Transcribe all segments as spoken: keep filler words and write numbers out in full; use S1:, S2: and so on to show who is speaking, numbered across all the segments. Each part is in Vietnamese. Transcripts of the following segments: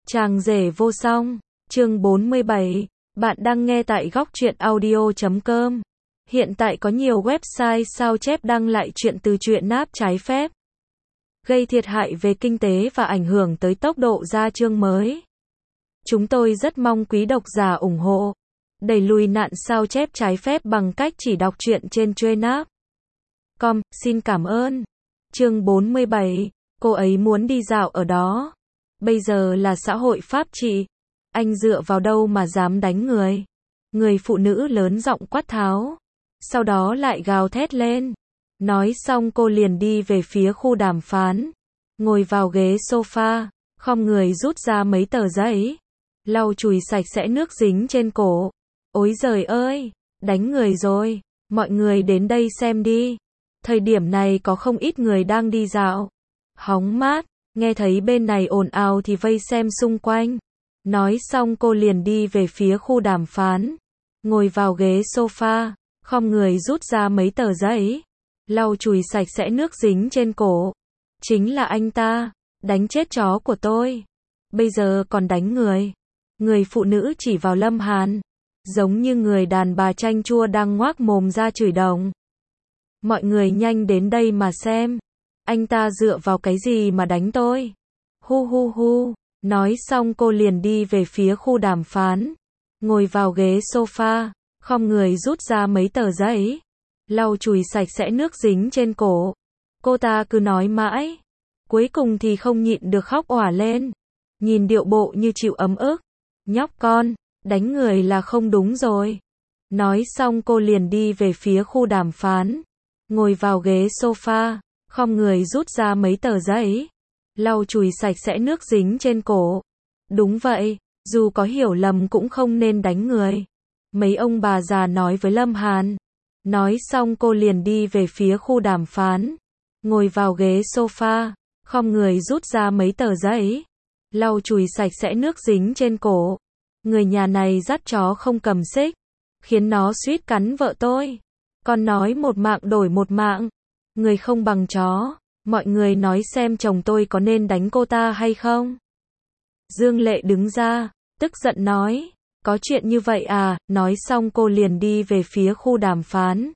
S1: Chàng rể vô song, chương bốn mươi bảy, bạn đang nghe tại góc truyện audio chấm com. Hiện tại có nhiều website sao chép đăng lại chuyện từ truyện náp trái phép, gây thiệt hại về kinh tế và ảnh hưởng tới tốc độ ra chương mới. Chúng tôi rất mong quý độc giả ủng hộ, đẩy lùi nạn sao chép trái phép bằng cách chỉ đọc truyện trên Trainap chấm com. Xin cảm ơn. Chương bốn mươi bảy, cô ấy muốn đi dạo ở đó. Bây giờ là xã hội pháp trị, anh dựa vào đâu mà dám đánh người? Người phụ nữ lớn giọng quát tháo, sau đó lại gào thét lên. Nói xong cô liền đi về phía khu đàm phán, ngồi vào ghế sofa, khom người rút ra mấy tờ giấy, lau chùi sạch sẽ nước dính trên cổ. Ôi giời ơi, đánh người rồi, mọi người đến đây xem đi. Thời điểm này có không ít người đang đi dạo, hóng mát, nghe thấy bên này ồn ào thì vây xem xung quanh. Nói xong cô liền đi về phía khu đàm phán, ngồi vào ghế sofa, khom người rút ra mấy tờ giấy, lau chùi sạch sẽ nước dính trên cổ. Chính là anh ta, đánh chết chó của tôi, bây giờ còn đánh người. Người phụ nữ chỉ vào Lâm Hàn, giống như người đàn bà chanh chua đang ngoác mồm ra chửi đồng. Mọi người nhanh đến đây mà xem, anh ta dựa vào cái gì mà đánh tôi? Hu hu hu. Nói xong cô liền đi về phía khu đàm phán, ngồi vào ghế sofa, khom người rút ra mấy tờ giấy, lau chùi sạch sẽ nước dính trên cổ. Cô ta cứ nói mãi, cuối cùng thì không nhịn được khóc òa lên. Nhìn điệu bộ như chịu ấm ức. Nhóc con, đánh người là không đúng rồi. Nói xong cô liền đi về phía khu đàm phán, ngồi vào ghế sofa, khom người rút ra mấy tờ giấy, lau chùi sạch sẽ nước dính trên cổ. Đúng vậy, dù có hiểu lầm cũng không nên đánh người, mấy ông bà già nói với Lâm Hàn. Nói xong cô liền đi về phía khu đàm phán, ngồi vào ghế sofa, khom người rút ra mấy tờ giấy, lau chùi sạch sẽ nước dính trên cổ. Người nhà này dắt chó không cầm xích, khiến nó suýt cắn vợ tôi. Con nói một mạng đổi một mạng, người không bằng chó. Mọi người nói xem chồng tôi có nên đánh cô ta hay không? Dương Lệ đứng ra, tức giận nói, có chuyện như vậy à? Nói xong cô liền đi về phía khu đàm phán,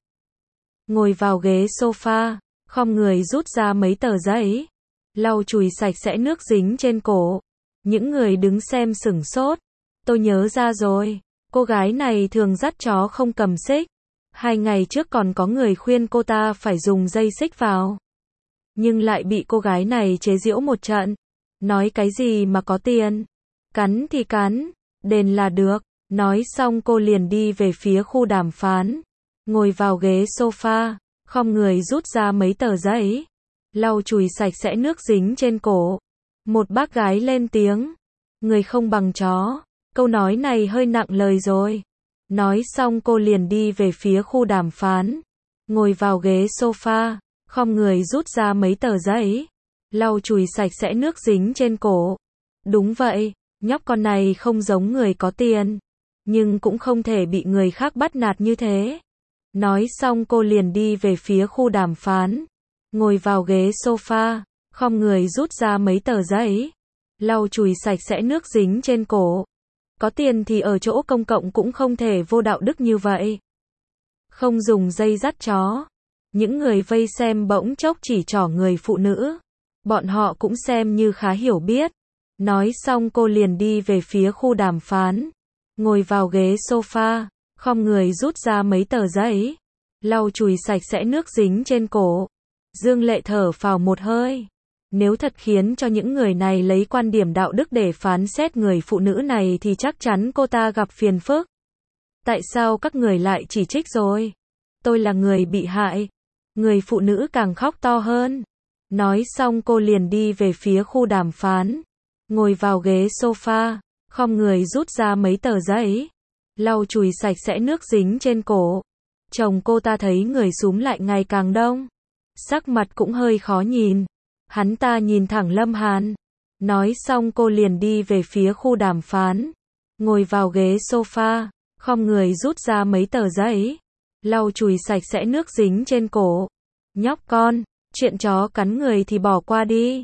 S1: ngồi vào ghế sofa, khom người rút ra mấy tờ giấy, lau chùi sạch sẽ nước dính trên cổ. Những người đứng xem sửng sốt. Tôi nhớ ra rồi, cô gái này thường dắt chó không cầm xích. Hai ngày trước còn có người khuyên cô ta phải dùng dây xích vào, nhưng lại bị cô gái này chế giễu một trận. Nói cái gì mà có tiền, cắn thì cắn, đền là được. Nói xong cô liền đi về phía khu đàm phán, ngồi vào ghế sofa, khom người rút ra mấy tờ giấy, lau chùi sạch sẽ nước dính trên cổ. Một bác gái lên tiếng, người không bằng chó. Câu nói này hơi nặng lời rồi. Nói xong cô liền đi về phía khu đàm phán, ngồi vào ghế sofa, khom người rút ra mấy tờ giấy, lau chùi sạch sẽ nước dính trên cổ. Đúng vậy, nhóc con này không giống người có tiền, nhưng cũng không thể bị người khác bắt nạt như thế. Nói xong cô liền đi về phía khu đàm phán, ngồi vào ghế sofa, khom người rút ra mấy tờ giấy, lau chùi sạch sẽ nước dính trên cổ. Có tiền thì ở chỗ công cộng cũng không thể vô đạo đức như vậy. Không dùng dây dắt chó. Những người vây xem bỗng chốc chỉ trỏ người phụ nữ. Bọn họ cũng xem như khá hiểu biết. Nói xong cô liền đi về phía khu đàm phán, ngồi vào ghế sofa, khom người rút ra mấy tờ giấy, lau chùi sạch sẽ nước dính trên cổ. Dương Lệ thở phào một hơi. Nếu thật khiến cho những người này lấy quan điểm đạo đức để phán xét người phụ nữ này thì chắc chắn cô ta gặp phiền phức. Tại sao các người lại chỉ trích rồi? Tôi là người bị hại. Người phụ nữ càng khóc to hơn. Nói xong cô liền đi về phía khu đàm phán, ngồi vào ghế sofa, khom người rút ra mấy tờ giấy, lau chùi sạch sẽ nước dính trên cổ. Chồng cô ta thấy người xúm lại ngày càng đông, sắc mặt cũng hơi khó nhìn. Hắn ta nhìn thẳng Lâm Hàn. Nói xong cô liền đi về phía khu đàm phán, ngồi vào ghế sofa, khom người rút ra mấy tờ giấy, lau chùi sạch sẽ nước dính trên cổ. Nhóc con, chuyện chó cắn người thì bỏ qua đi.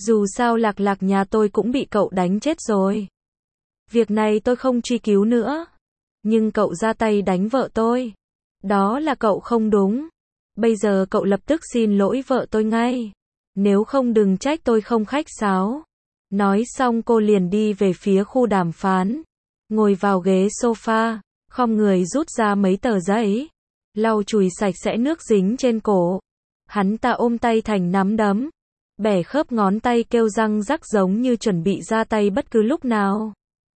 S1: Dù sao Lạc Lạc nhà tôi cũng bị cậu đánh chết rồi. Việc này tôi không truy cứu nữa. Nhưng cậu ra tay đánh vợ tôi. Đó là cậu không đúng. Bây giờ cậu lập tức xin lỗi vợ tôi ngay. Nếu không đừng trách tôi không khách sáo. Nói xong cô liền đi về phía khu đàm phán. Ngồi vào ghế sofa, khom người rút ra mấy tờ giấy. Lau chùi sạch sẽ nước dính trên cổ. Hắn ta ôm tay thành nắm đấm. Bẻ khớp ngón tay kêu răng rắc giống như chuẩn bị ra tay bất cứ lúc nào.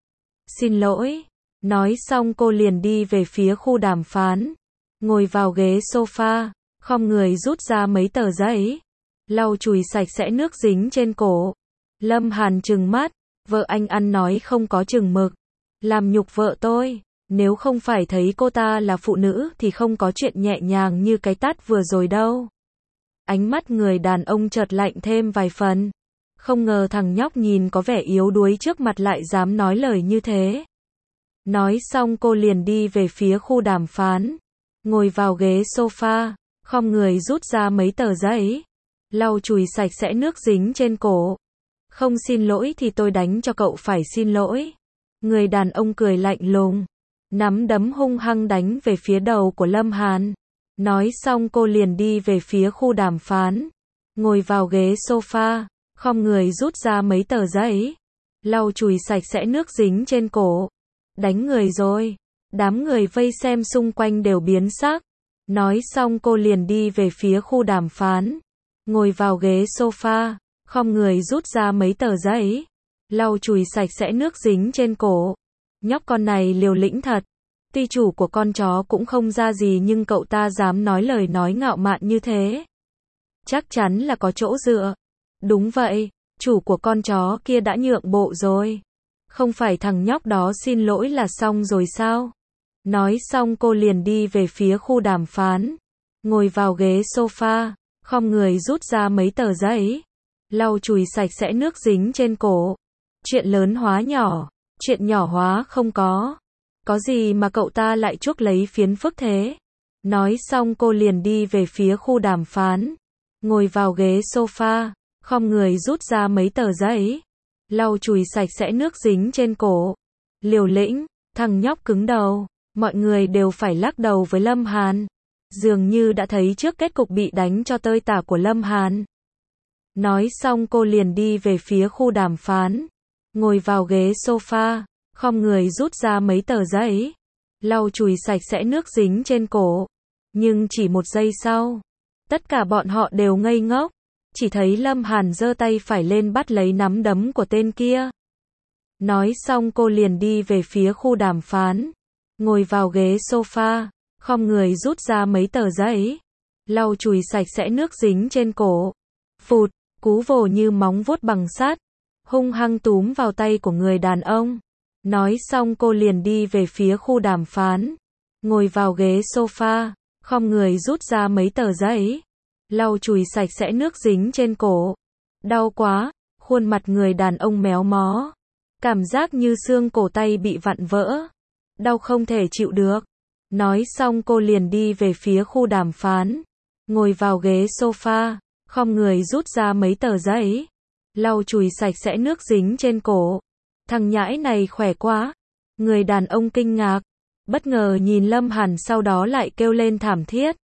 S1: Xin lỗi. Nói xong cô liền đi về phía khu đàm phán. Ngồi vào ghế sofa, khom người rút ra mấy tờ giấy. Lau chùi sạch sẽ nước dính trên cổ. Lâm Hàn trừng mắt. Vợ anh ăn nói không có chừng mực. Làm nhục vợ tôi. Nếu không phải thấy cô ta là phụ nữ thì không có chuyện nhẹ nhàng như cái tát vừa rồi đâu. Ánh mắt người đàn ông chợt lạnh thêm vài phần. Không ngờ thằng nhóc nhìn có vẻ yếu đuối trước mặt lại dám nói lời như thế. Nói xong cô liền đi về phía khu đàm phán. Ngồi vào ghế sofa, khom người rút ra mấy tờ giấy. Lau chùi sạch sẽ nước dính trên cổ. Không xin lỗi thì tôi đánh cho cậu phải xin lỗi. Người đàn ông cười lạnh lùng. Nắm đấm hung hăng đánh về phía đầu của Lâm Hàn. Nói xong cô liền đi về phía khu đàm phán. Ngồi vào ghế sofa, khom người rút ra mấy tờ giấy. Lau chùi sạch sẽ nước dính trên cổ. Đánh người rồi. Đám người vây xem xung quanh đều biến sắc. Nói xong cô liền đi về phía khu đàm phán. Ngồi vào ghế sofa, khom người rút ra mấy tờ giấy. Lau chùi sạch sẽ nước dính trên cổ. Nhóc con này liều lĩnh thật. Tuy chủ của con chó cũng không ra gì nhưng cậu ta dám nói lời nói ngạo mạn như thế. Chắc chắn là có chỗ dựa. Đúng vậy, chủ của con chó kia đã nhượng bộ rồi. Không phải thằng nhóc đó xin lỗi là xong rồi sao? Nói xong cô liền đi về phía khu đàm phán. Ngồi vào ghế sofa, khom người rút ra mấy tờ giấy. Lau chùi sạch sẽ nước dính trên cổ. Chuyện lớn hóa nhỏ, chuyện nhỏ hóa không có. Có gì mà cậu ta lại chuốc lấy phiền phức thế? Nói xong cô liền đi về phía khu đàm phán. Ngồi vào ghế sofa, khom người rút ra mấy tờ giấy. Lau chùi sạch sẽ nước dính trên cổ. Liều lĩnh, thằng nhóc cứng đầu. Mọi người đều phải lắc đầu với Lâm Hàn. Dường như đã thấy trước kết cục bị đánh cho tơi tả của Lâm Hàn. Nói xong cô liền đi về phía khu đàm phán. Ngồi vào ghế sofa, khom người rút ra mấy tờ giấy. Lau chùi sạch sẽ nước dính trên cổ. Nhưng chỉ một giây sau, tất cả bọn họ đều ngây ngốc. Chỉ thấy Lâm Hàn giơ tay phải lên bắt lấy nắm đấm của tên kia. Nói xong cô liền đi về phía khu đàm phán. Ngồi vào ghế sofa, khom người rút ra mấy tờ giấy. Lau chùi sạch sẽ nước dính trên cổ. Phụt, cú vồ như móng vuốt bằng sắt. Hung hăng túm vào tay của người đàn ông. Nói xong cô liền đi về phía khu đàm phán. Ngồi vào ghế sofa, khom người rút ra mấy tờ giấy. Lau chùi sạch sẽ nước dính trên cổ. Đau quá, khuôn mặt người đàn ông méo mó. Cảm giác như xương cổ tay bị vặn vỡ. Đau không thể chịu được. Nói xong cô liền đi về phía khu đàm phán. Ngồi vào ghế sofa, khom người rút ra mấy tờ giấy. Lau chùi sạch sẽ nước dính trên cổ. Thằng nhãi này khỏe quá. Người đàn ông kinh ngạc. Bất ngờ nhìn Lâm Hàn sau đó lại kêu lên thảm thiết.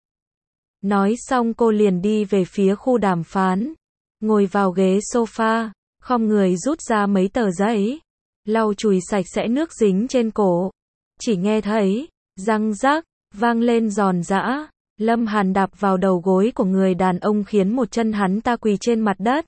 S1: Nói xong cô liền đi về phía khu đàm phán. Ngồi vào ghế sofa, khom người rút ra mấy tờ giấy. Lau chùi sạch sẽ nước dính trên cổ. Chỉ nghe thấy, răng rắc, vang lên giòn giã. Lâm Hàn đạp vào đầu gối của người đàn ông khiến một chân hắn ta quỳ trên mặt đất.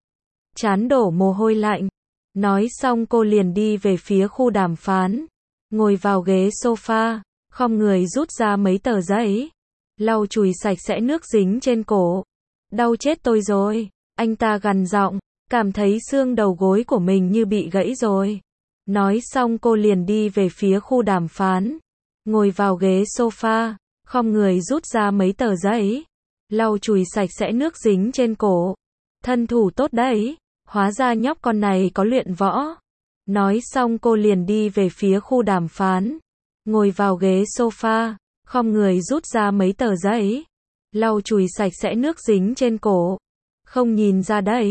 S1: Trán đổ mồ hôi lạnh. Nói xong cô liền đi về phía khu đàm phán. Ngồi vào ghế sofa, khom người rút ra mấy tờ giấy. Lau chùi sạch sẽ nước dính trên cổ. Đau chết tôi rồi. Anh ta gằn giọng, cảm thấy xương đầu gối của mình như bị gãy rồi. Nói xong cô liền đi về phía khu đàm phán. Ngồi vào ghế sofa, khom người rút ra mấy tờ giấy. Lau chùi sạch sẽ nước dính trên cổ. Thân thủ tốt đấy. Hóa ra nhóc con này có luyện võ. Nói xong cô liền đi về phía khu đàm phán. Ngồi vào ghế sofa, khom người rút ra mấy tờ giấy. Lau chùi sạch sẽ nước dính trên cổ. Không nhìn ra đấy.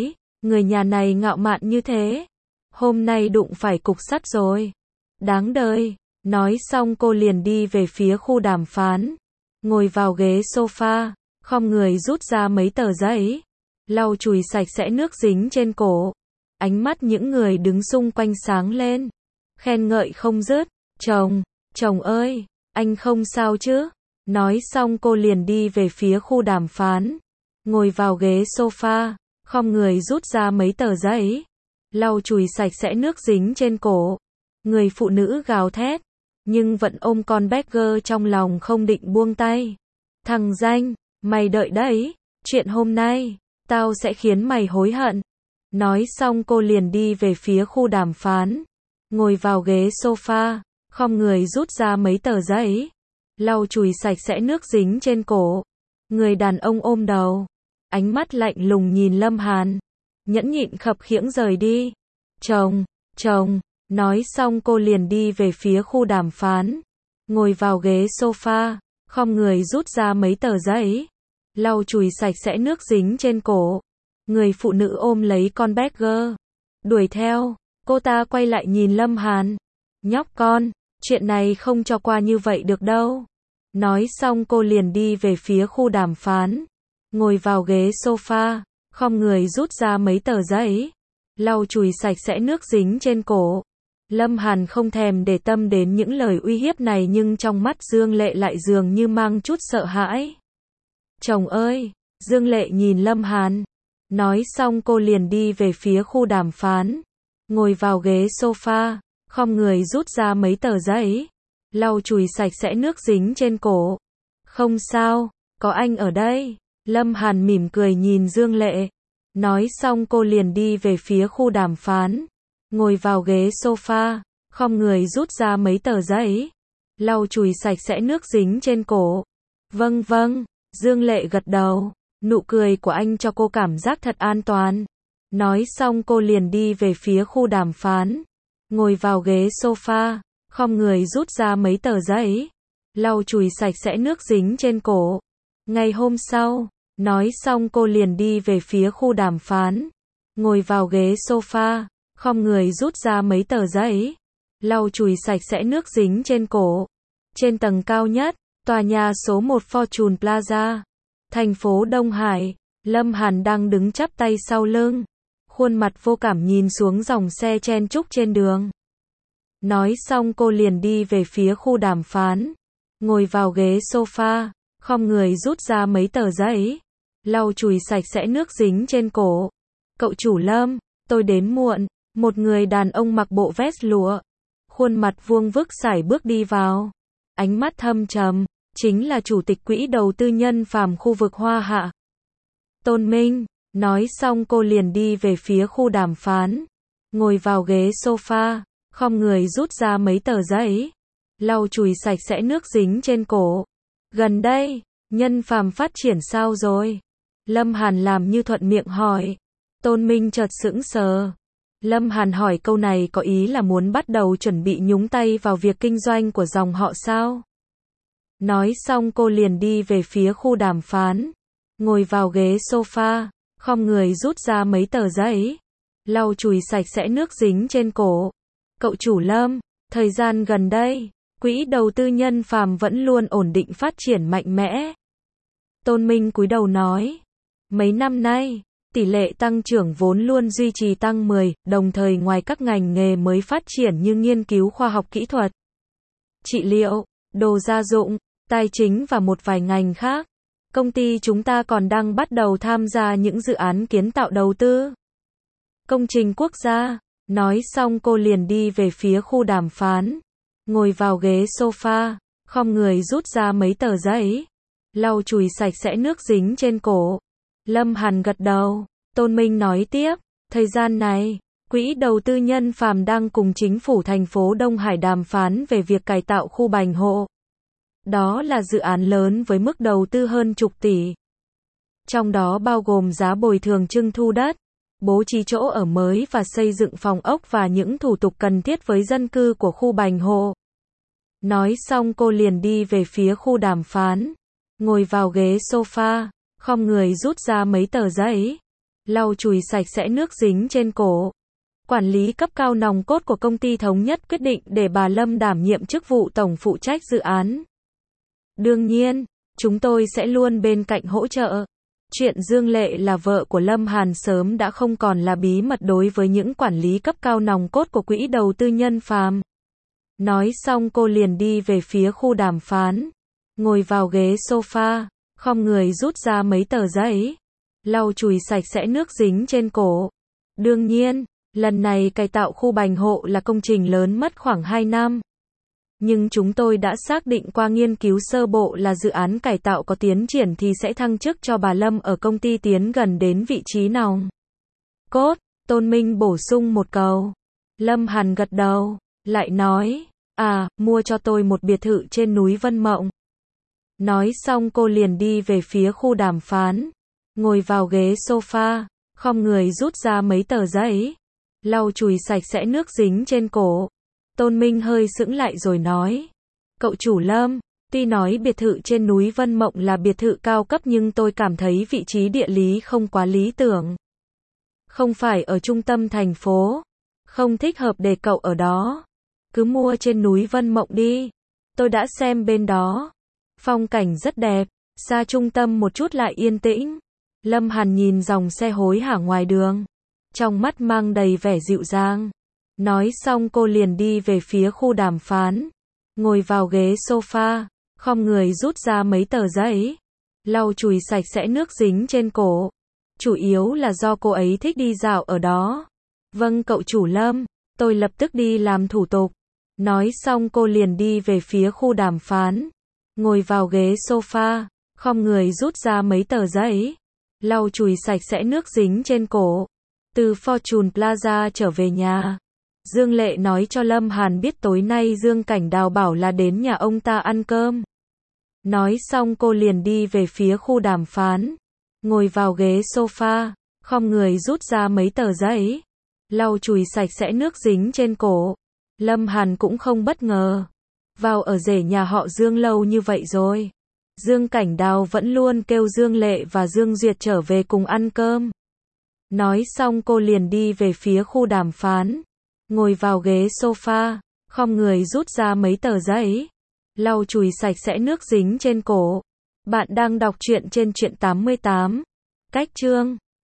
S1: Người nhà này ngạo mạn như thế. Hôm nay đụng phải cục sắt rồi. Đáng đời. Nói xong cô liền đi về phía khu đàm phán. Ngồi vào ghế sofa, khom người rút ra mấy tờ giấy. Lau chùi sạch sẽ nước dính trên cổ. Ánh mắt những người đứng xung quanh sáng lên. Khen ngợi không dứt. Chồng, chồng ơi, anh không sao chứ? Nói xong cô liền đi về phía khu đàm phán. Ngồi vào ghế sofa, khom người rút ra mấy tờ giấy. Lau chùi sạch sẽ nước dính trên cổ. Người phụ nữ gào thét, nhưng vẫn ôm con Becker trong lòng không định buông tay. Thằng danh, mày đợi đấy, chuyện hôm nay, tao sẽ khiến mày hối hận. Nói xong cô liền đi về phía khu đàm phán. Ngồi vào ghế sofa, khom người rút ra mấy tờ giấy. Lau chùi sạch sẽ nước dính trên cổ. Người đàn ông ôm đầu. Ánh mắt lạnh lùng nhìn Lâm Hàn. Nhẫn nhịn khập khiễng rời đi. Chồng, chồng. Nói xong cô liền đi về phía khu đàm phán. Ngồi vào ghế sofa, khom người rút ra mấy tờ giấy. Lau chùi sạch sẽ nước dính trên cổ. Người phụ nữ ôm lấy con Becker. Đuổi theo, cô ta quay lại nhìn Lâm Hàn. Nhóc con, chuyện này không cho qua như vậy được đâu. Nói xong cô liền đi về phía khu đàm phán. Ngồi vào ghế sofa, khom người rút ra mấy tờ giấy. Lau chùi sạch sẽ nước dính trên cổ. Lâm Hàn không thèm để tâm đến những lời uy hiếp này nhưng trong mắt Dương Lệ lại dường như mang chút sợ hãi. Chồng ơi, Dương Lệ nhìn Lâm Hàn. Nói xong cô liền đi về phía khu đàm phán. Ngồi vào ghế sofa, khom người rút ra mấy tờ giấy. Lau chùi sạch sẽ nước dính trên cổ. Không sao, có anh ở đây. Lâm Hàn mỉm cười nhìn Dương Lệ. Nói xong cô liền đi về phía khu đàm phán. Ngồi vào ghế sofa, khom người rút ra mấy tờ giấy. Lau chùi sạch sẽ nước dính trên cổ. Vâng vâng, Dương Lệ gật đầu. Nụ cười của anh cho cô cảm giác thật an toàn. Nói xong cô liền đi về phía khu đàm phán. Ngồi vào ghế sofa, khom người rút ra mấy tờ giấy. Lau chùi sạch sẽ nước dính trên cổ. Ngày hôm sau, nói xong cô liền đi về phía khu đàm phán. Ngồi vào ghế sofa, khom người rút ra mấy tờ giấy. Lau chùi sạch sẽ nước dính trên cổ. Trên tầng cao nhất, tòa nhà số một Fortune Plaza, thành phố Đông Hải, Lâm Hàn đang đứng chắp tay sau lưng. Khuôn mặt vô cảm nhìn xuống dòng xe chen chúc trên đường. Nói xong cô liền đi về phía khu đàm phán. Ngồi vào ghế sofa, khom người rút ra mấy tờ giấy. Lau chùi sạch sẽ nước dính trên cổ. Cậu chủ Lâm, tôi đến muộn. Một người đàn ông mặc bộ vest lụa. Khuôn mặt vuông vức sải bước đi vào. Ánh mắt thâm trầm, chính là chủ tịch quỹ đầu tư Nhân Phàm khu vực Hoa Hạ. Tôn Minh, nói xong cô liền đi về phía khu đàm phán. Ngồi vào ghế sofa, khom người rút ra mấy tờ giấy. Lau chùi sạch sẽ nước dính trên cổ. Gần đây, Nhân Phàm phát triển sao rồi? Lâm Hàn làm như thuận miệng hỏi. Tôn Minh chợt sững sờ. Lâm Hàn hỏi câu này có ý là muốn bắt đầu chuẩn bị nhúng tay vào việc kinh doanh của dòng họ sao? Nói xong cô liền đi về phía khu đàm phán. Ngồi vào ghế sofa, khom người rút ra mấy tờ giấy. Lau chùi sạch sẽ nước dính trên cổ. Cậu chủ Lâm, thời gian gần đây, quỹ đầu tư Nhân Phàm vẫn luôn ổn định phát triển mạnh mẽ. Tôn Minh cúi đầu nói. Mấy năm nay, tỷ lệ tăng trưởng vốn luôn duy trì tăng mười, đồng thời ngoài các ngành nghề mới phát triển như nghiên cứu khoa học kỹ thuật, trị liệu, đồ gia dụng, tài chính và một vài ngành khác. Công ty chúng ta còn đang bắt đầu tham gia những dự án kiến tạo đầu tư. Công trình quốc gia. Nói xong cô liền đi về phía khu đàm phán. Ngồi vào ghế sofa, khom người rút ra mấy tờ giấy. Lau chùi sạch sẽ nước dính trên cổ. Lâm Hàn gật đầu. Tôn Minh nói tiếp. Thời gian này, quỹ đầu tư Nhân Phàm đang cùng chính phủ thành phố Đông Hải đàm phán về việc cải tạo khu Bành Hộ. Đó là dự án lớn với mức đầu tư hơn chục tỷ. Trong đó bao gồm giá bồi thường trưng thu đất, bố trí chỗ ở mới và xây dựng phòng ốc và những thủ tục cần thiết với dân cư của khu Bành Hộ. Nói xong cô liền đi về phía khu đàm phán. Ngồi vào ghế sofa, khom người rút ra mấy tờ giấy. lau chùi sạch sẽ nước dính trên cổ. Quản lý cấp cao nòng cốt của công ty Thống Nhất quyết định để bà Lâm đảm nhiệm chức vụ tổng phụ trách dự án. Đương nhiên, chúng tôi sẽ luôn bên cạnh hỗ trợ. Chuyện Dương Lệ là vợ của Lâm Hàn sớm đã không còn là bí mật đối với những quản lý cấp cao nòng cốt của quỹ đầu tư Nhân Phàm. Nói xong cô liền đi về phía khu đàm phán, ngồi vào ghế sofa, khom người rút ra mấy tờ giấy, lau chùi sạch sẽ nước dính trên cổ. Đương nhiên, lần này cải tạo khu Bành Hộ là công trình lớn mất khoảng hai năm. Nhưng chúng tôi đã xác định qua nghiên cứu sơ bộ là dự án cải tạo có tiến triển thì sẽ thăng chức cho bà Lâm ở công ty tiến gần đến vị trí nòng cốt. Tôn Minh bổ sung một câu. Lâm Hàn gật đầu, lại nói, à, mua cho tôi một biệt thự trên núi Vân Mộng. Nói xong cô liền đi về phía khu đàm phán, ngồi vào ghế sofa, khom người rút ra mấy tờ giấy, lau chùi sạch sẽ nước dính trên cổ. Tôn Minh hơi sững lại rồi nói, cậu chủ Lâm, tuy nói biệt thự trên núi Vân Mộng là biệt thự cao cấp nhưng tôi cảm thấy vị trí địa lý không quá lý tưởng. Không phải ở trung tâm thành phố, không thích hợp để cậu ở đó. Cứ mua trên núi Vân Mộng đi. Tôi đã xem bên đó. Phong cảnh rất đẹp, xa trung tâm một chút lại yên tĩnh. Lâm Hàn nhìn dòng xe hối hả ngoài đường, trong mắt mang đầy vẻ dịu dàng. Nói xong cô liền đi về phía khu đàm phán, ngồi vào ghế sofa, khom người rút ra mấy tờ giấy, lau chùi sạch sẽ nước dính trên cổ. Chủ yếu là do cô ấy thích đi dạo ở đó. Vâng cậu chủ Lâm, tôi lập tức đi làm thủ tục. Nói xong cô liền đi về phía khu đàm phán, ngồi vào ghế sofa, khom người rút ra mấy tờ giấy, lau chùi sạch sẽ nước dính trên cổ. Từ Fortune Plaza trở về nhà, Dương Lệ nói cho Lâm Hàn biết tối nay Dương Cảnh Đào bảo là đến nhà ông ta ăn cơm. Nói xong cô liền đi về phía khu đàm phán, ngồi vào ghế sofa, khom người rút ra mấy tờ giấy, lau chùi sạch sẽ nước dính trên cổ. Lâm Hàn cũng không bất ngờ. Vào ở rể nhà họ Dương lâu như vậy rồi, Dương Cảnh Đào vẫn luôn kêu Dương Lệ và Dương Duyệt trở về cùng ăn cơm. Nói xong cô liền đi về phía khu đàm phán, ngồi vào ghế sofa, khom người rút ra mấy tờ giấy, lau chùi sạch sẽ nước dính trên cổ. Bạn đang đọc truyện trên Truyện tám mươi tám. Cách chương